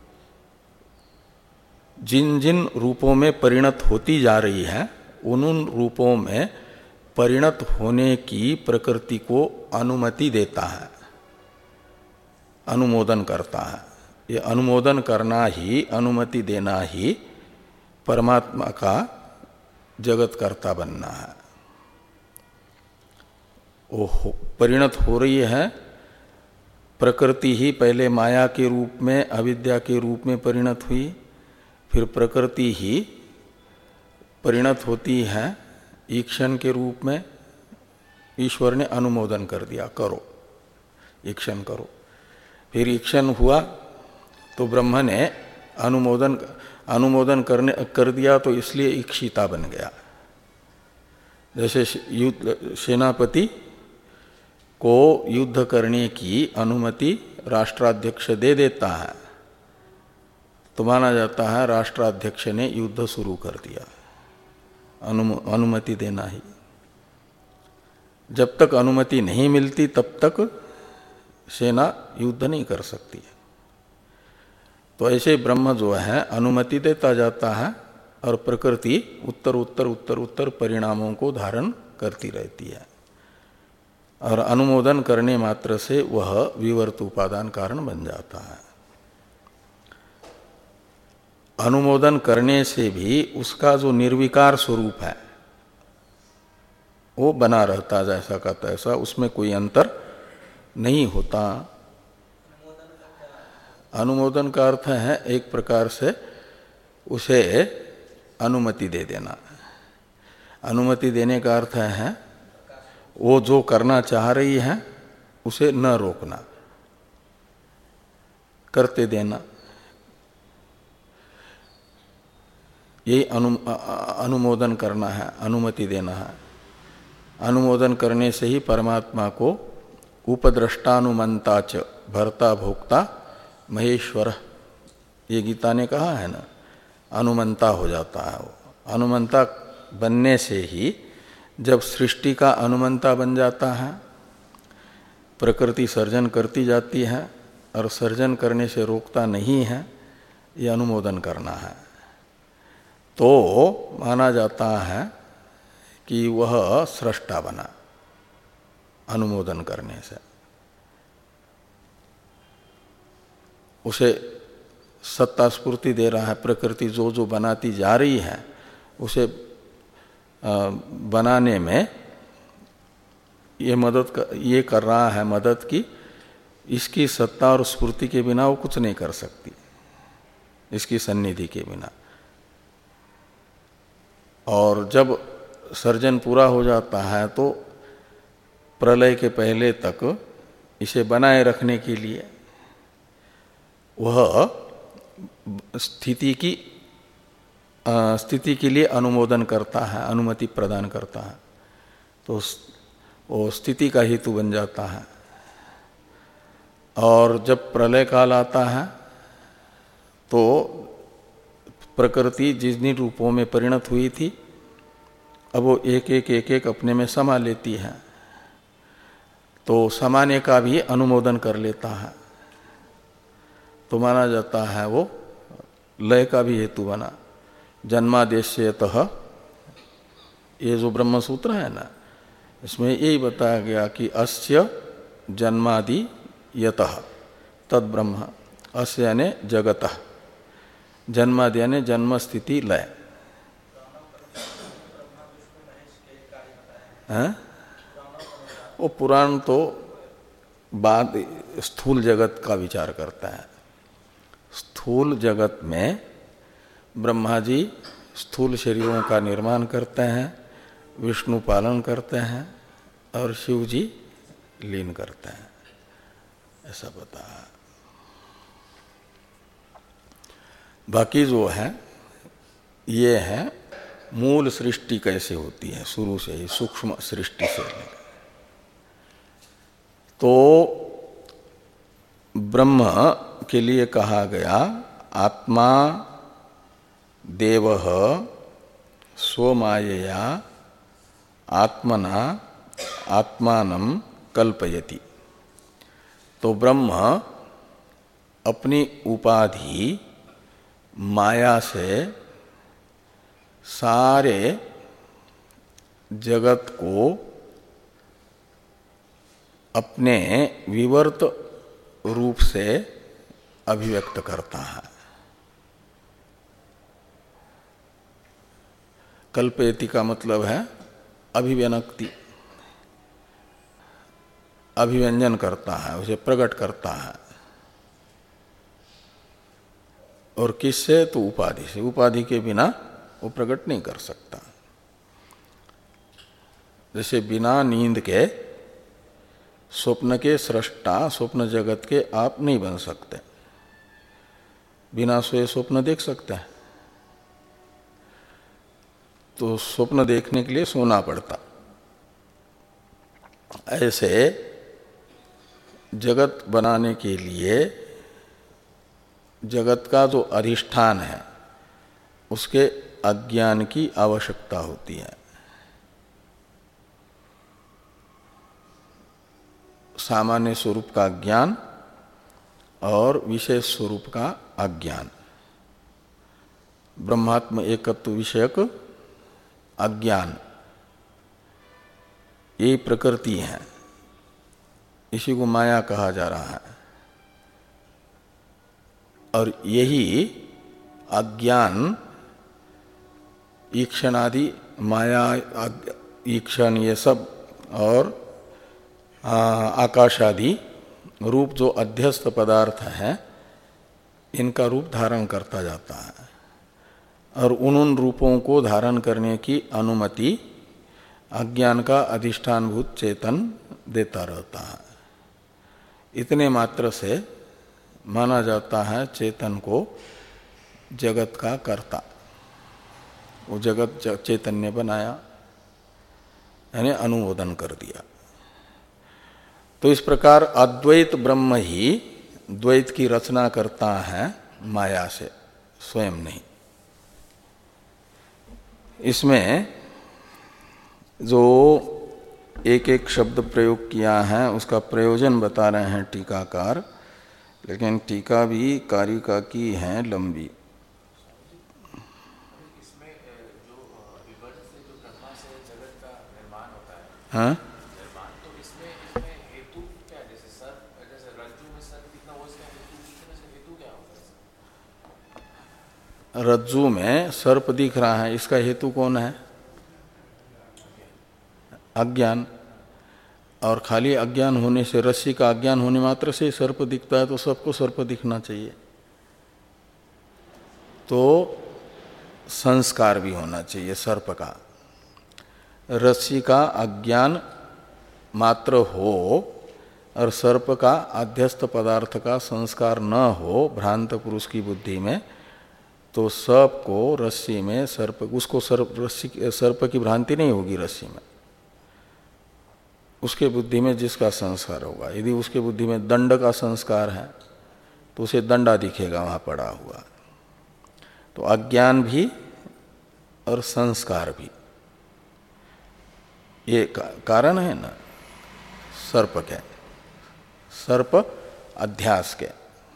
जिन जिन रूपों में परिणत होती जा रही है उन उन रूपों में परिणत होने की प्रकृति को अनुमति देता है, अनुमोदन करता है। ये अनुमोदन करना ही, अनुमति देना ही परमात्मा का जगतकर्ता बनना है। वो परिणत हो रही है, प्रकृति ही पहले माया के रूप में, अविद्या के रूप में परिणत हुई, फिर प्रकृति ही परिणत होती है ईक्षण के रूप में। ईश्वर ने अनुमोदन कर दिया, करो ईक्षण करो। फिर ईक्षण हुआ तो ब्रह्म ने अनुमोदन अनुमोदन करने कर दिया, तो इसलिए ईक्षिता बन गया। जैसे युद्ध सेनापति को युद्ध करने की अनुमति राष्ट्राध्यक्ष दे देता है तो माना जाता है राष्ट्राध्यक्ष ने युद्ध शुरू कर दिया, अनु, अनुमति देना ही। जब तक अनुमति नहीं मिलती तब तक सेना युद्ध नहीं कर सकती। तो ऐसे ब्रह्म जो है अनुमति देता जाता है और प्रकृति उत्तर उत्तर उत्तर उत्तर परिणामों को धारण करती रहती है, और अनुमोदन करने मात्र से वह विवर्त उपादान कारण बन जाता है। अनुमोदन करने से भी उसका जो निर्विकार स्वरूप है वो बना रहता जैसा का तैसा, उसमें कोई अंतर नहीं होता। अनुमोदन का अर्थ है एक प्रकार से उसे अनुमति दे देना। अनुमति देने का अर्थ है वो जो करना चाह रही है उसे न रोकना, करते देना। यही अनु, अनुमोदन करना है, अनुमति देना है। अनुमोदन करने से ही परमात्मा को उपद्रष्टानुमंता च भर्ता भोक्ता महेश्वर, ये गीता ने कहा है ना, अनुमंता हो जाता है वो। अनुमंता बनने से ही जब सृष्टि का अनुमंता बन जाता है, प्रकृति सर्जन करती जाती है और सर्जन करने से रोकता नहीं है, ये अनुमोदन करना है। तो माना जाता है कि वह सृष्टा बना अनुमोदन करने से। उसे सत्ता स्फूर्ति दे रहा है, प्रकृति जो जो बनाती जा रही है उसे बनाने में ये मदद कर, ये कर रहा है मदद की। इसकी सत्ता और स्फूर्ति के बिना वो कुछ नहीं कर सकती, इसकी सन्निधि के बिना। और जब सर्जन पूरा हो जाता है तो प्रलय के पहले तक इसे बनाए रखने के लिए वह स्थिति की स्थिति के लिए अनुमोदन करता है, अनुमति प्रदान करता है, तो वो स्थिति का हेतु बन जाता है। और जब प्रलय काल आता है तो प्रकृति जिन रूपों में परिणत हुई थी अब वो एक एक एक एक अपने में समा लेती है, तो समाने का भी अनुमोदन कर लेता है, तो माना जाता है वो लय का भी हेतु बना। जन्मादेशयतः, ये जो ब्रह्म सूत्र है ना, इसमें यही बताया गया कि अस्य जन्मादि यतः तद ब्रह्म, अस्य यानी जगतः, जन्मादि यानी जन्म स्थिति लय है। वो पुराण तो बाद स्थूल जगत का विचार करता है। स्थूल जगत में ब्रह्मा जी स्थूल शरीरों का निर्माण करते हैं, विष्णु पालन करते हैं और शिव जी लीन करते हैं, ऐसा बता। बाकी जो है ये है मूल सृष्टि कैसे होती है, शुरू से ही सूक्ष्म सृष्टि से। तो ब्रह्म के लिए कहा गया आत्मा देवः स्वमायया आत्मना आत्मानं कल्पयति। तो ब्रह्म अपनी उपाधि माया से सारे जगत को अपने विवर्त रूप से अभिव्यक्त करता है। कल्पयति का मतलब है अभिव्यक्ति, अभिव्यंजन करता है, उसे प्रकट करता है। और किससे? तो उपाधि से। उपाधि के बिना वो प्रकट नहीं कर सकता। जैसे बिना नींद के स्वप्न के सृष्टा, स्वप्न जगत के आप नहीं बन सकते। बिना सोए स्वप्न देख सकते हैं? तो स्वप्न देखने के लिए सोना पड़ता। ऐसे जगत बनाने के लिए जगत का जो अधिष्ठान है उसके अज्ञान की आवश्यकता होती है। सामान्य स्वरूप का ज्ञान और विशेष स्वरूप का अज्ञान, ब्रह्मात्म एकत्व विषयक अज्ञान, ये प्रकृति है। इसी को माया कहा जा रहा है। और यही अज्ञान ईक्षण आदि, माया, ईक्षण, ये सब और आकाश आदि रूप जो अध्यस्त पदार्थ हैं, इनका रूप धारण करता जाता है। और उन उन रूपों को धारण करने की अनुमति अज्ञान का अधिष्ठानभूत चेतन देता रहता है। इतने मात्र से माना जाता है चेतन को जगत का कर्ता। वो जगत चेतन ने बनाया, यानी अनुमोदन कर दिया। तो इस प्रकार अद्वैत ब्रह्म ही द्वैत की रचना करता है माया से, स्वयं नहीं। इसमें जो एक एक शब्द प्रयोग किया है उसका प्रयोजन बता रहे हैं टीकाकार, लेकिन टीका भी कारिका की है लंबी। इसमें जो विवर्त से जो ब्रह्मा से जगत का निर्माण होता है, हाँ, निर्माण, तो इसमें इसमें हेतु क्या है? जैसे सर्प, जैसे रज्जु में सर्प दिखना, वो इसका हेतु दिखने से हेतु क्या होता है? रज्जु में सर्प दिख रहा है, इसका हेतु कौन है? अज्ञान। और खाली अज्ञान होने से, रस्सी का अज्ञान होने मात्र से सर्प दिखता है, तो सबको सर्प दिखना चाहिए। तो संस्कार भी होना चाहिए सर्प का। रस्सी का अज्ञान मात्र हो और सर्प का अध्यस्त पदार्थ का संस्कार न हो भ्रांत पुरुष की बुद्धि में, तो सर्प को रस्सी में सर्प, उसको सर्प, रस्सी सर्प की भ्रांति नहीं होगी रस्सी में। उसके बुद्धि में जिसका संस्कार होगा, यदि उसके बुद्धि में दंड का संस्कार है तो उसे दंडा दिखेगा वहाँ पड़ा हुआ। तो अज्ञान भी और संस्कार भी, ये कारण है ना सर्प के, सर्प अध्यास के।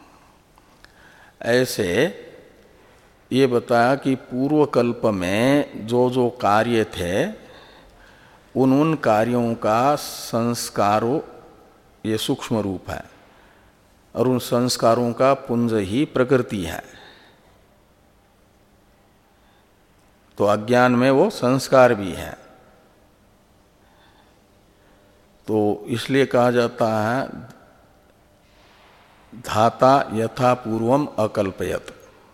ऐसे ये बताया कि पूर्व कल्प में जो जो कार्य थे उन उन कार्यों का संस्कारों ये सूक्ष्म रूप है, और उन संस्कारों का पुंज ही प्रकृति है। तो अज्ञान में वो संस्कार भी है। तो इसलिए कहा जाता है धाता यथा पूर्वम अकल्पयत,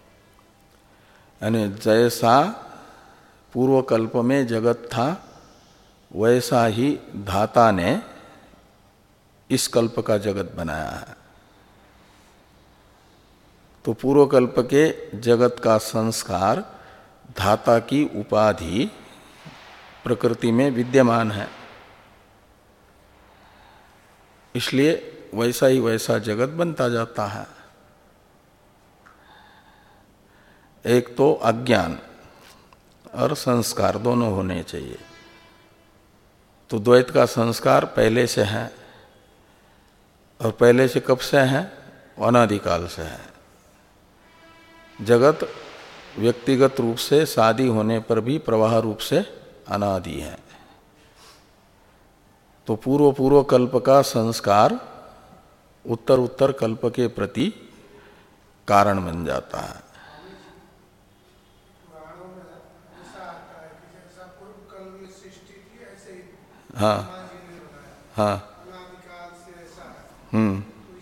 यानी जैसा पूर्व कल्प में जगत था वैसा ही धाता ने इस कल्प का जगत बनाया है। तो पूर्व कल्प के जगत का संस्कार धाता की उपाधि प्रकृति में विद्यमान है, इसलिए वैसा ही वैसा जगत बनता जाता है। एक तो अज्ञान और संस्कार दोनों होने चाहिए। तो द्वैत का संस्कार पहले से है, और पहले से कब से है? अनादिकाल से है। जगत व्यक्तिगत रूप से शादी होने पर भी प्रवाह रूप से अनादि है। तो पूर्व पूर्व कल्प का संस्कार उत्तर उत्तर कल्प के प्रति कारण बन जाता है। हाँ हाँ हम्म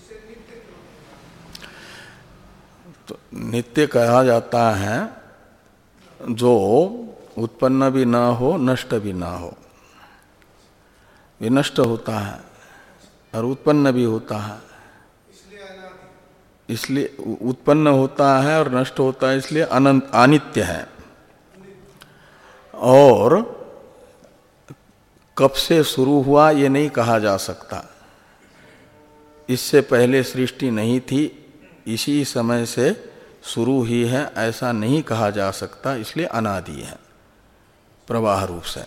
तो नित्य कहा जाता है जो उत्पन्न भी ना हो, नष्ट भी ना हो। विनष्ट होता है और उत्पन्न भी होता है, इसलिए उत्पन्न होता है और नष्ट होता है, इसलिए अनंत अनित्य है। और कब से शुरू हुआ ये नहीं कहा जा सकता। इससे पहले सृष्टि नहीं थी, इसी समय से शुरू ही है, ऐसा नहीं कहा जा सकता, इसलिए अनादि है प्रवाह रूप से।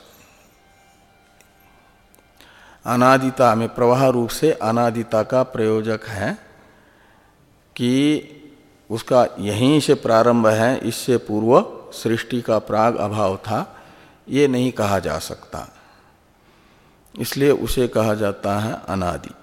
अनादिता में प्रवाह रूप से अनादिता का प्रयोजक है कि उसका यहीं से प्रारंभ है, इससे पूर्व सृष्टि का प्राग अभाव था, ये नहीं कहा जा सकता, इसलिए उसे कहा जाता है अनादि।